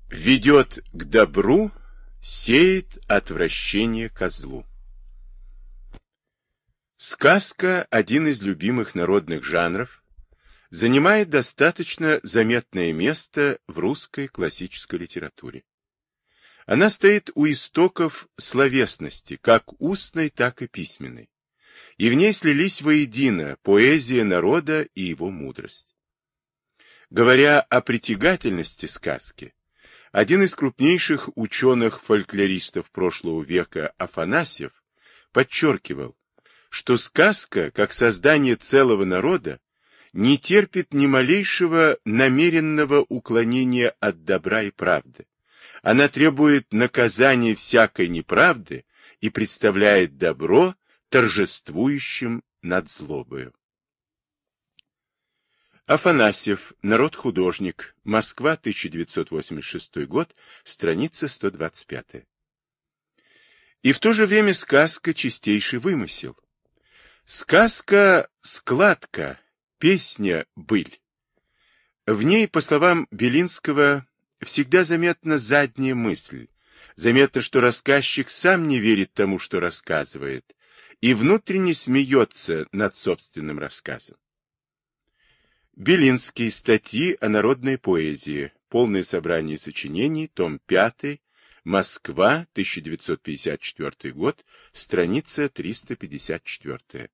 Ведет к добру, сеет отвращение ко злу. Сказка, один из любимых народных жанров, занимает достаточно заметное место в русской классической литературе. Она стоит у истоков словесности, как устной, так и письменной, и в ней слились воедино поэзия народа и его мудрость. Говоря о притягательности сказки, один из крупнейших ученых-фольклористов прошлого века Афанасьев подчеркивал, что сказка, как создание целого народа, не терпит ни малейшего намеренного уклонения от добра и правды. Она требует наказания всякой неправды и представляет добро торжествующим над злобою. Афанасьев, народ-художник, Москва, 1986 год, страница 125. И в то же время сказка — чистейший вымысел. Сказка — складка, песня — быль. В ней, по словам Белинского, всегда заметна задняя мысль, заметно, что рассказчик сам не верит тому, что рассказывает, и внутренне смеется над собственным рассказом. Белинский. Статьи о народной поэзии. Полное собрание сочинений. Том 5. Москва. 1954 год. Страница 354.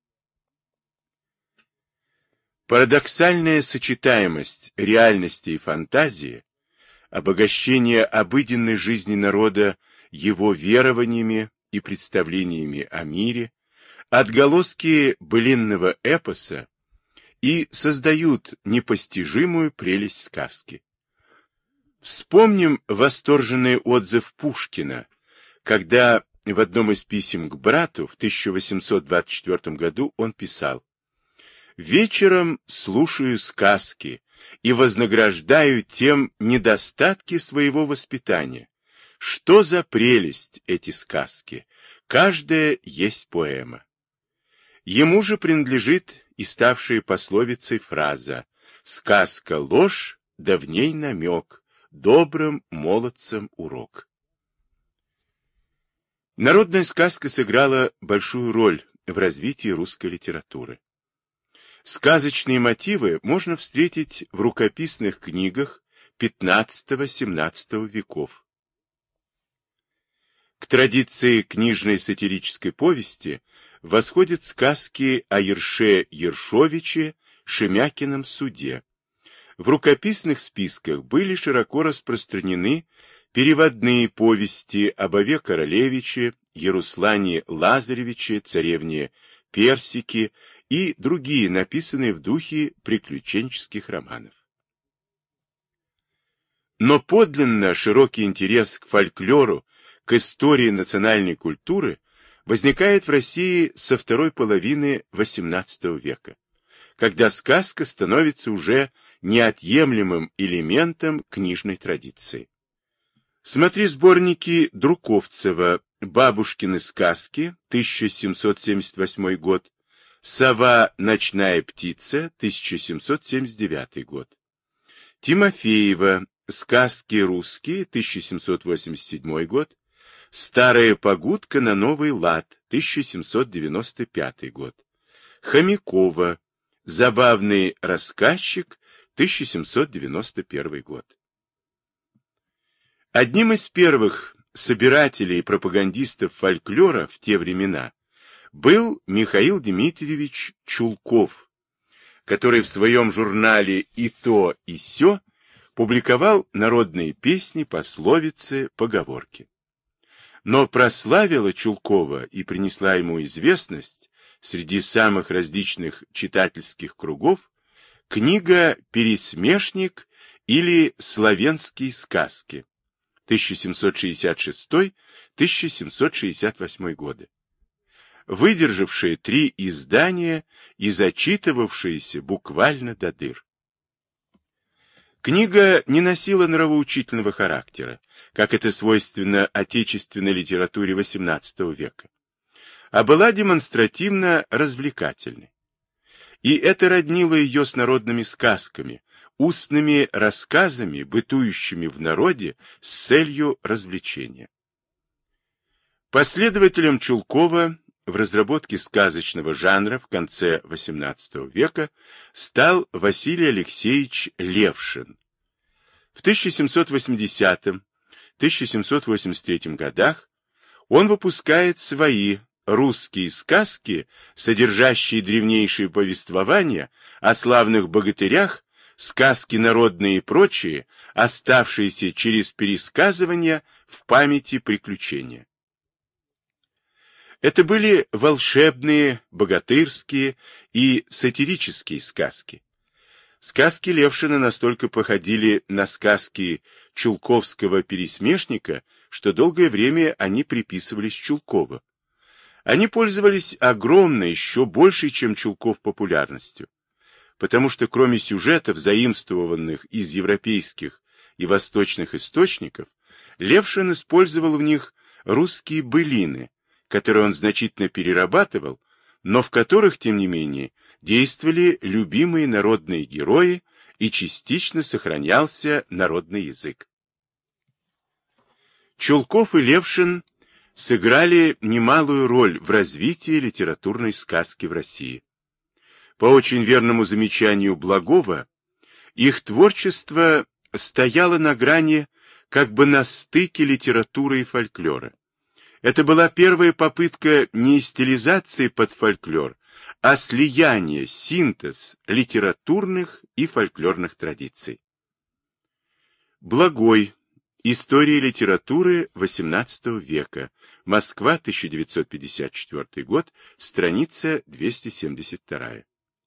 Парадоксальная сочетаемость реальности и фантазии, обогащение обыденной жизни народа его верованиями и представлениями о мире, отголоски былинного эпоса и создают непостижимую прелесть сказки. Вспомним восторженный отзыв Пушкина, когда в одном из писем к брату в 1824 году он писал: «Вечером слушаю сказки и вознаграждаю тем недостатки своего воспитания. Что за прелесть эти сказки! Каждая есть поэма». Ему же принадлежит и ставшая пословицей фраза «Сказка — ложь, да в ней намек, добрым молодцам урок». Народная сказка сыграла большую роль в развитии русской литературы. Сказочные мотивы можно встретить в рукописных книгах XV-XVII веков. К традиции книжной сатирической повести восходят сказки о Ерше Ершовиче, Шемякином суде. В рукописных списках были широко распространены переводные повести об Ове Королевиче, Яруслане Лазаревиче, царевне Персике и другие, написанные в духе приключенческих романов. Но подлинно широкий интерес к фольклору, к истории национальной культуры возникает в России со второй половины XVIII века, когда сказка становится уже неотъемлемым элементом книжной традиции. Смотри сборники Друковцева «Бабушкины сказки», 1778 год, «Сова. Ночная птица», 1779 год, Тимофеева «Сказки русские», 1787 год, «Старая погудка на новый лад», 1795 год, Хомякова «Забавный рассказчик», 1791 год. Одним из первых собирателей и пропагандистов фольклора в те времена был Михаил Дмитриевич Чулков, который в своем журнале «И то, и сё» публиковал народные песни, пословицы, поговорки. Но прославила Чулкова и принесла ему известность среди самых различных читательских кругов книга «Пересмешник» или «Славянские сказки» 1766-1768 годы, выдержавшие 3 издания и зачитывавшиеся буквально до дыр. Книга не носила нравоучительного характера, как это свойственно отечественной литературе XVIII века, а была демонстративно развлекательной. И это роднило ее с народными сказками, устными рассказами, бытующими в народе с целью развлечения. Последователем Чулкова в разработке сказочного жанра в конце XVIII века стал Василий Алексеевич Левшин. В 1780-1783 годах он выпускает свои русские сказки, содержащие древнейшие повествования о славных богатырях, сказки народные и прочие, оставшиеся через пересказывания в памяти приключения. Это были волшебные, богатырские и сатирические сказки. Сказки Левшина настолько походили на сказки чулковского пересмешника, что долгое время они приписывались Чулкову. Они пользовались огромной, еще большей, чем Чулков, популярностью, потому что кроме сюжетов, заимствованных из европейских и восточных источников, Левшин использовал в них русские былины, которые он значительно перерабатывал, но в которых, тем не менее, действовали любимые народные герои и частично сохранялся народный язык. Чулков и Левшин сыграли немалую роль в развитии литературной сказки в России. По очень верному замечанию Благова, их творчество стояло на грани, как бы на стыке литературы и фольклора. Это была первая попытка не стилизации под фольклор, а слияния, синтез литературных и фольклорных традиций. Благой. История литературы XVIII века. Москва, 1954 год, страница 272.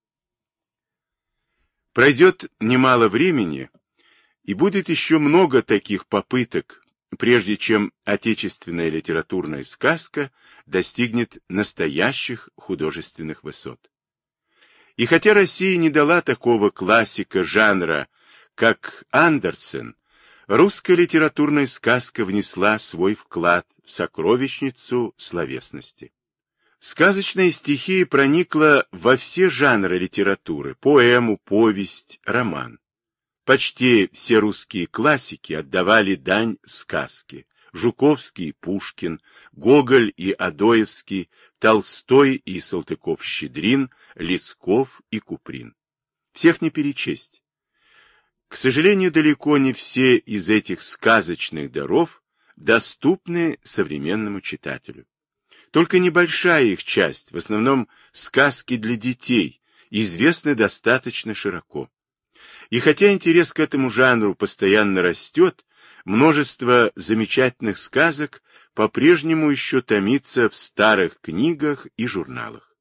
Пройдет немало времени, и будет еще много таких попыток, прежде чем отечественная литературная сказка достигнет настоящих художественных высот. И хотя Россия не дала такого классика жанра, как Андерсен, русская литературная сказка внесла свой вклад в сокровищницу словесности. Сказочная стихия проникла во все жанры литературы: поэму, повесть, роман. Почти все русские классики отдавали дань сказке: Жуковский и Пушкин, Гоголь и Адоевский, Толстой и Салтыков-Щедрин, Лесков и Куприн. Всех не перечесть. К сожалению, далеко не все из этих сказочных даров доступны современному читателю. Только небольшая их часть, в основном сказки для детей, известны достаточно широко. И хотя интерес к этому жанру постоянно растет, множество замечательных сказок по-прежнему еще томится в старых книгах и журналах.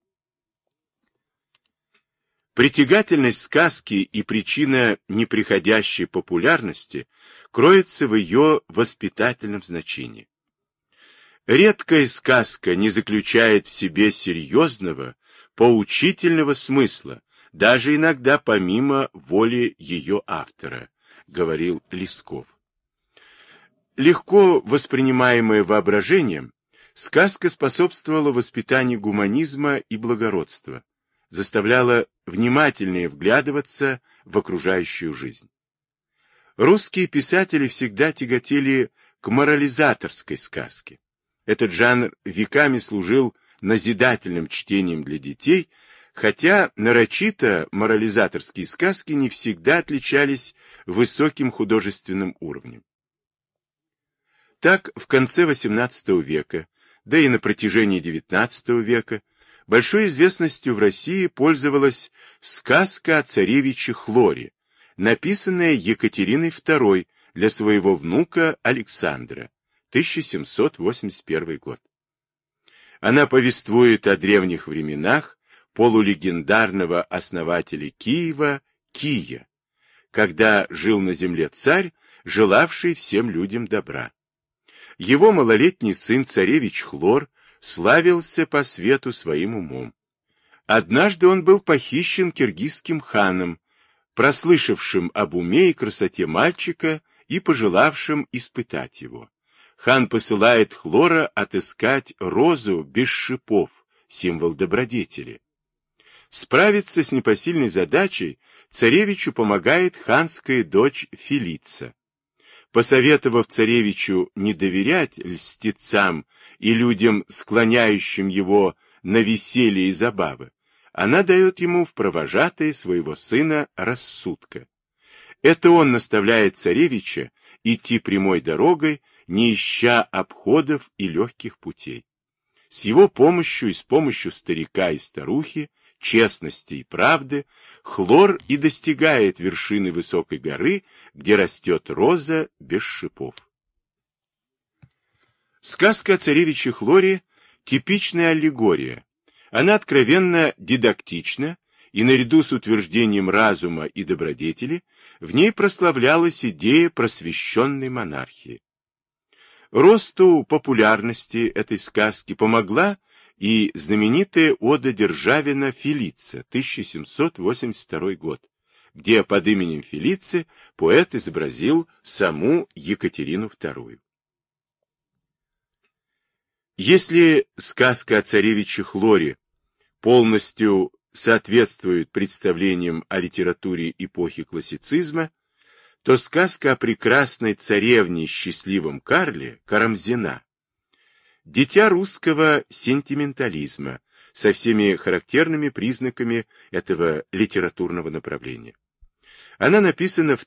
Притягательность сказки и причина неприходящей популярности кроется в ее воспитательном значении. Редкая сказка не заключает в себе серьезного, поучительного смысла, даже иногда помимо воли ее автора, говорил Лесков. Легко воспринимаемая воображением, сказка способствовала воспитанию гуманизма и благородства, заставляла внимательнее вглядываться в окружающую жизнь. Русские писатели всегда тяготели к морализаторской сказке. Этот жанр веками служил назидательным чтением для детей, хотя нарочито морализаторские сказки не всегда отличались высоким художественным уровнем. Так, в конце XVIII века, да и на протяжении XIX века, большой известностью в России пользовалась сказка о царевиче Хлоре, написанная Екатериной II для своего внука Александра, 1781 год. Она повествует о древних временах полулегендарного основателя Киева Кия, когда жил на земле царь, желавший всем людям добра. Его малолетний сын царевич Хлор славился по свету своим умом. Однажды он был похищен киргизским ханом, прослышавшим об уме и красоте мальчика и пожелавшим испытать его. Хан посылает Хлора отыскать розу без шипов, символ добродетели. Справиться с непосильной задачей царевичу помогает ханская дочь Филица. Посоветовав царевичу не доверять льстецам и людям, склоняющим его на веселье и забавы, она дает ему в провожатые своего сына Рассудка. Это он наставляет царевича идти прямой дорогой, не ища обходов и легких путей. С его помощью и с помощью старика и старухи, честности и правды, Хлор и достигает вершины высокой горы, где растет роза без шипов. Сказка о царевиче Хлоре – типичная аллегория. Она откровенно дидактична, и наряду с утверждением разума и добродетели в ней прославлялась идея просвещенной монархии. Росту популярности этой сказки помогла и знаменитая ода Державина «Филица», 1782 год, где под именем Филицы поэт изобразил саму Екатерину II. Если сказка о царевиче Хлоре полностью соответствует представлениям о литературе эпохи классицизма, то сказка о прекрасной царевне и счастливом Карле Карамзина – дитя русского сентиментализма со всеми характерными признаками этого литературного направления. Она написана в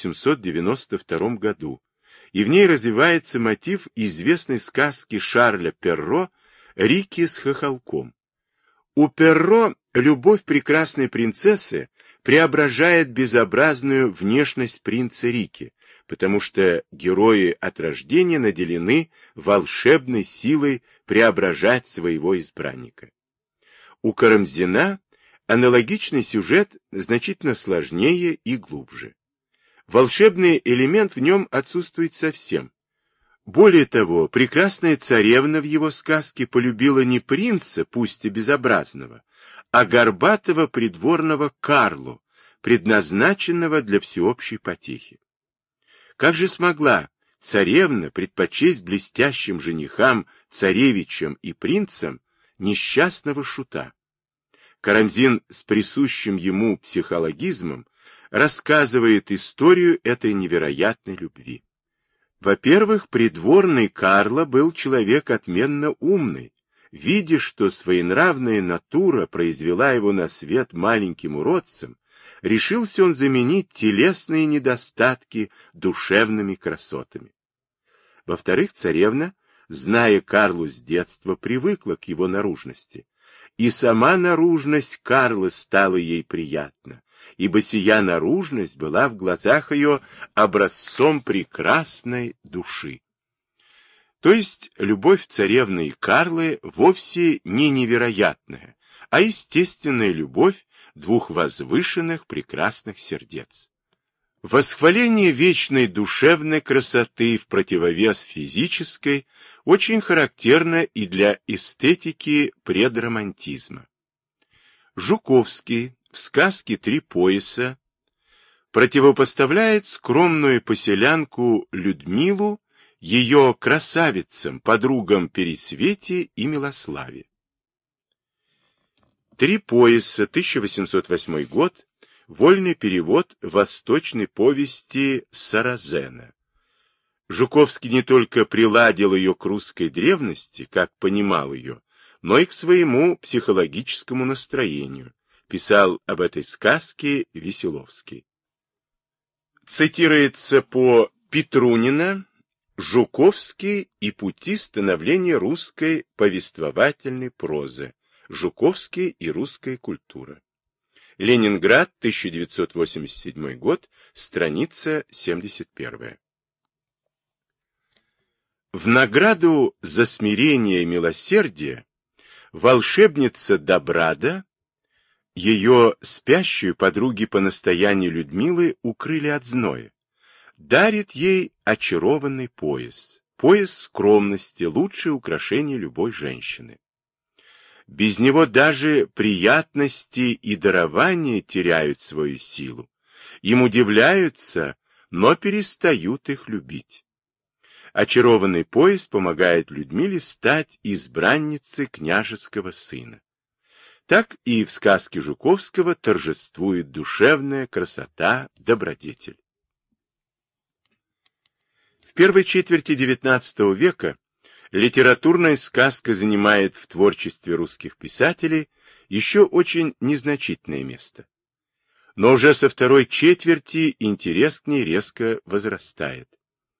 1792 году, и в ней развивается мотив известной сказки Шарля Перро «Рикки с хохолком». У Перро любовь прекрасной принцессы преображает безобразную внешность принца Рикки, потому что герои от рождения наделены волшебной силой преображать своего избранника. У Карамзина аналогичный сюжет значительно сложнее и глубже. Волшебный элемент в нем отсутствует совсем. Более того, прекрасная царевна в его сказке полюбила не принца, пусть и безобразного, а горбатого придворного Карлу, предназначенного для всеобщей потехи. Как же смогла царевна предпочесть блестящим женихам, царевичам и принцам несчастного шута? Карамзин с присущим ему психологизмом рассказывает историю этой невероятной любви. Во-первых, придворный Карло был человек отменно умный. Видя, что своенравная натура произвела его на свет маленьким уродцем, решился он заменить телесные недостатки душевными красотами. Во-вторых, царевна, зная Карлу с детства, привыкла к его наружности, и сама наружность Карла стала ей приятна, ибо сия наружность была в глазах ее образцом прекрасной души. То есть любовь царевны и Карлы вовсе не невероятная, а естественная любовь двух возвышенных прекрасных сердец. Восхваление вечной душевной красоты в противовес физической очень характерно и для эстетики предромантизма. Жуковский в сказке «Три пояса» противопоставляет скромную поселянку Людмилу ее красавицам, подругам Пересвете и Милославе. «Три пояса», 1808 год, вольный перевод восточной повести Саразена. Жуковский не только приладил ее к русской древности, как понимал ее, но и к своему психологическому настроению, писал об этой сказке Веселовский. Цитируется по Петрунина, Жуковский и пути становления русской повествовательной прозы, Жуковский и русская культура. Ленинград, 1987 год, страница 71. В награду за смирение и милосердие волшебница Добрада, ее спящую подруги по настоянию Людмилы укрыли от зноя, дарит ей очарованный пояс, пояс скромности, лучшее украшение любой женщины. Без него даже приятности и дарования теряют свою силу, им удивляются, но перестают их любить. Очарованный пояс помогает Людмиле стать избранницей княжеского сына. так и в сказке Жуковского торжествует душевная красота, добродетель. В первой четверти XIX века литературная сказка занимает в творчестве русских писателей еще очень незначительное место. Но уже со второй четверти интерес к ней резко возрастает.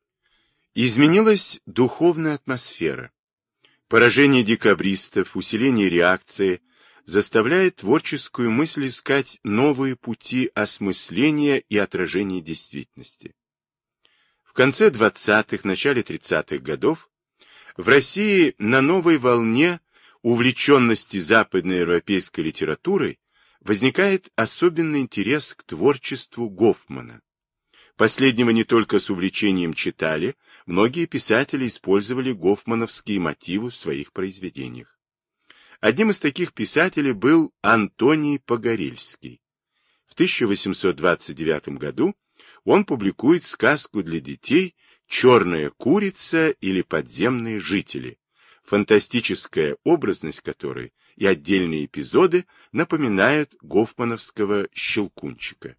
Изменилась духовная атмосфера. Поражение декабристов, усиление реакции заставляет творческую мысль искать новые пути осмысления и отражения действительности. В конце 20-х, начале 30-х годов в России на новой волне увлеченности западноевропейской литературой возникает особенный интерес к творчеству Гофмана. Последнего не только с увлечением читали, многие писатели использовали гофмановские мотивы в своих произведениях. Одним из таких писателей был Антоний Погорельский. В 1829 году он публикует сказку для детей «Черная курица» или «Подземные жители», фантастическая образность которой и отдельные эпизоды напоминают гофмановского «Щелкунчика».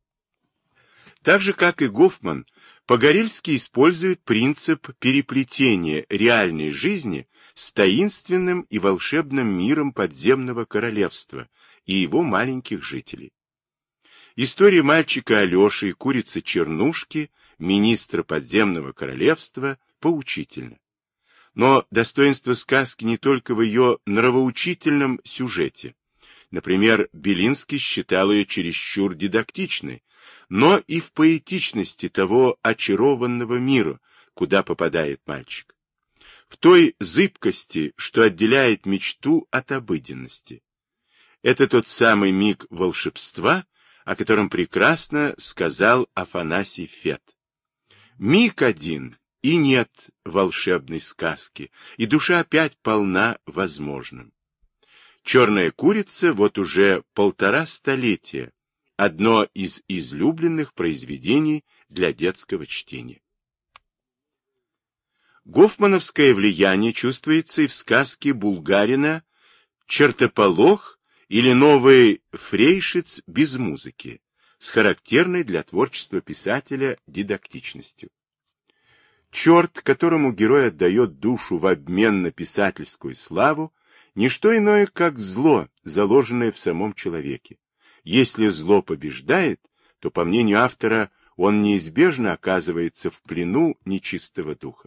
Так же, как и Гофман, Погорельский использует принцип переплетения реальной жизни с таинственным и волшебным миром подземного королевства и его маленьких жителей. История мальчика Алеши и курицы Чернушки, министра подземного королевства, поучительна. Но достоинство сказки не только в ее нравоучительном сюжете. Например, Белинский считал ее чересчур дидактичной, но и в поэтичности того очарованного мира, куда попадает мальчик. В той зыбкости, что отделяет мечту от обыденности. Это тот самый миг волшебства, о котором прекрасно сказал Афанасий Фет. Миг один, и нет волшебной сказки, и душа опять полна возможным. «Черная курица» вот уже 1,5 столетия, одно из излюбленных произведений для детского чтения. Гофмановское влияние чувствуется и в сказке Булгарина «Чертополох» или «Новый Фрейшиц без музыки», с характерной для творчества писателя дидактичностью. Черт, которому герой отдает душу в обмен на писательскую славу, не что иное, как зло, заложенное в самом человеке. Если зло побеждает, то, по мнению автора, он неизбежно оказывается в плену нечистого духа.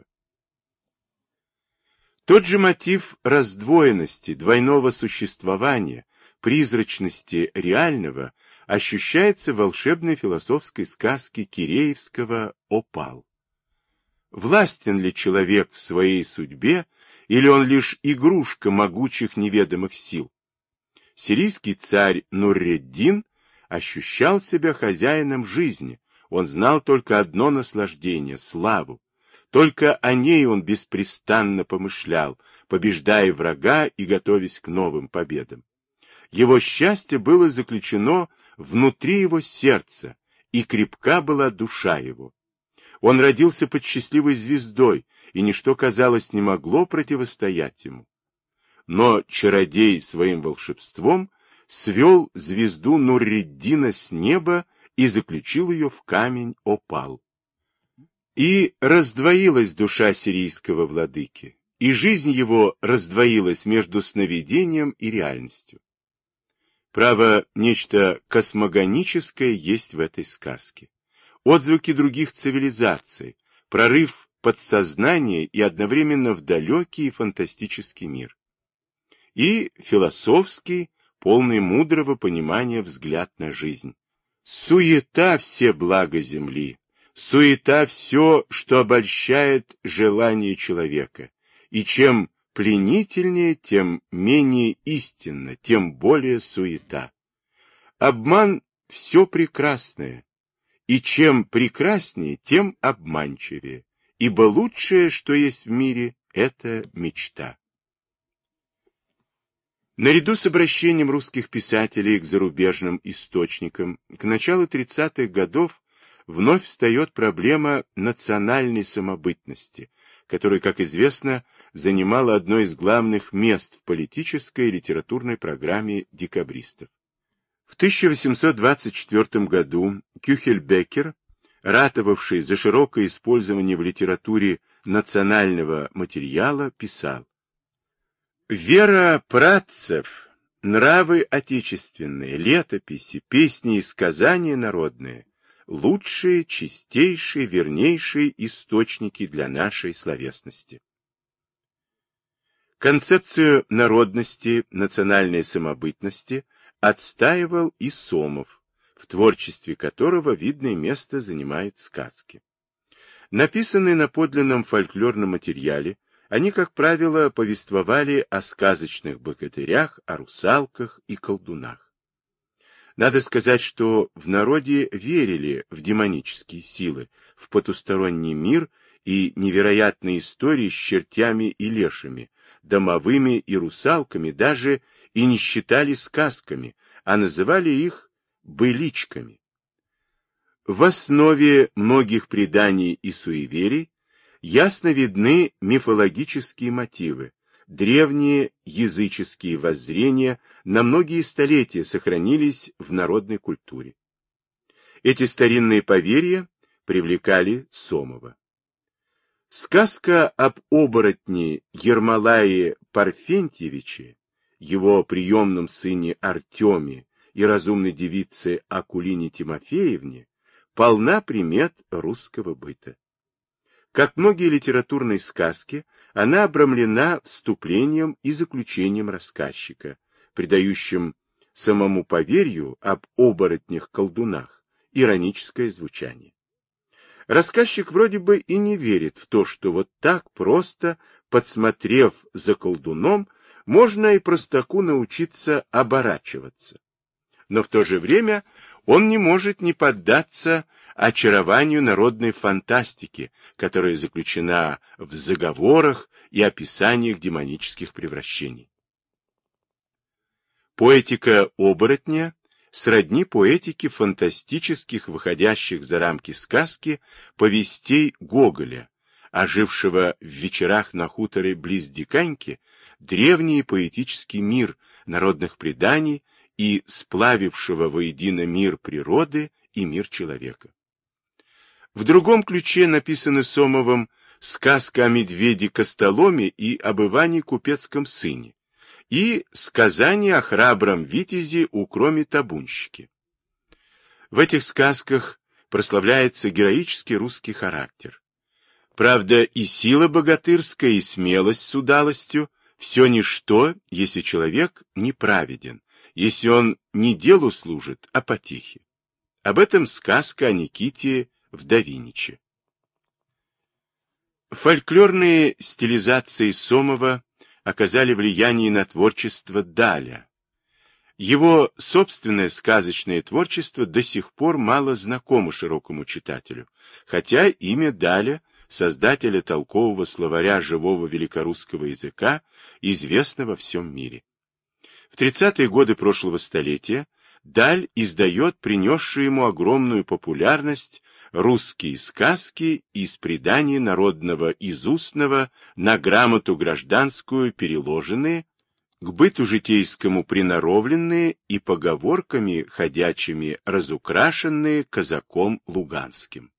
Тот же мотив раздвоенности, двойного существования, призрачности реального ощущается в волшебной философской сказке Киреевского «Опал». Властен ли человек в своей судьбе, или он лишь игрушка могучих неведомых сил? Сирийский царь Нурреддин ощущал себя хозяином жизни, он знал только одно наслаждение — славу. Только о ней он беспрестанно помышлял, побеждая врага и готовясь к новым победам. Его счастье было заключено внутри его сердца, и крепка была душа его. Он родился под счастливой звездой, и ничто, казалось, не могло противостоять ему. Но чародей своим волшебством свел звезду Нурреддина с неба и заключил ее в камень опал. И раздвоилась душа сирийского владыки, и жизнь его раздвоилась между сновидением и реальностью. Право, нечто космогоническое есть в этой сказке. Отзвуки других цивилизаций, прорыв подсознания и одновременно в далекий и фантастический мир. И философский, полный мудрого понимания взгляд на жизнь. Суета все блага земли, суета все, что обольщает желание человека, и чем пленительнее, тем менее истинно, тем более суета. Обман — все прекрасное, и чем прекраснее, тем обманчивее, ибо лучшее, что есть в мире, — это мечта. Наряду с обращением русских писателей к зарубежным источникам, к началу 30-х годов вновь встает проблема национальной самобытности, которая, как известно, занимала одно из главных мест в политической и литературной программе декабристов. В 1824 году Кюхельбекер, ратовавший за широкое использование в литературе национального материала, писал: «Вера працев, нравы отечественные, летописи, песни и сказания народные – лучшие, чистейшие, вернейшие источники для нашей словесности». Концепцию народности, национальной самобытности отстаивал и Сомов, в творчестве которого видное место занимают сказки. Написанные на подлинном фольклорном материале, они, как правило, повествовали о сказочных богатырях, о русалках и колдунах. Надо сказать, что в народе верили в демонические силы, в потусторонний мир и невероятные истории с чертями и лешами, домовыми и русалками даже и не считали сказками, а называли их быличками. В основе многих преданий и суеверий ясно видны мифологические мотивы, древние языческие воззрения на многие столетия сохранились в народной культуре. Эти старинные поверья привлекали Сомова. Сказка об оборотне Ермолае Парфентьевиче, его приемном сыне Артеме и разумной девице Акулине Тимофеевне полна примет русского быта. Как многие литературные сказки, она обрамлена вступлением и заключением рассказчика, придающим самому поверью об оборотнях-колдунах ироническое звучание. Рассказчик вроде бы и не верит в то, что вот так просто, подсмотрев за колдуном, можно и простаку научиться оборачиваться. Но в то же время он не может не поддаться очарованию народной фантастики, которая заключена в заговорах и описаниях демонических превращений. Поэтика оборотня сродни поэтике фантастических, выходящих за рамки сказки, повестей Гоголя, ожившего в вечерах на хуторе близ Диканьки древний поэтический мир народных преданий и сплавившего воедино мир природы и мир человека. В другом ключе написаны Сомовым сказка о медведе Костоломе и об Иване Купецком сыне, и сказание о храбром витязе Укроме табунщике. В этих сказках прославляется героический русский характер. Правда, и сила богатырская, и смелость с удалостью – все ничто, если человек неправеден, если он не делу служит, а потехе. Об этом сказка о Никите Вдовиниче. Фольклорные стилизации Сомова оказали влияние на творчество Даля. Его собственное сказочное творчество до сих пор мало знакомо широкому читателю, хотя имя Даля, создателя толкового словаря живого великорусского языка, известно во всем мире. В 30-е годы прошлого столетия Даль издает принесшие ему огромную популярность русские сказки из преданий народного из устного на грамоту гражданскую переложенные, к быту житейскому приноровленные и поговорками ходячими разукрашенные казаком луганским.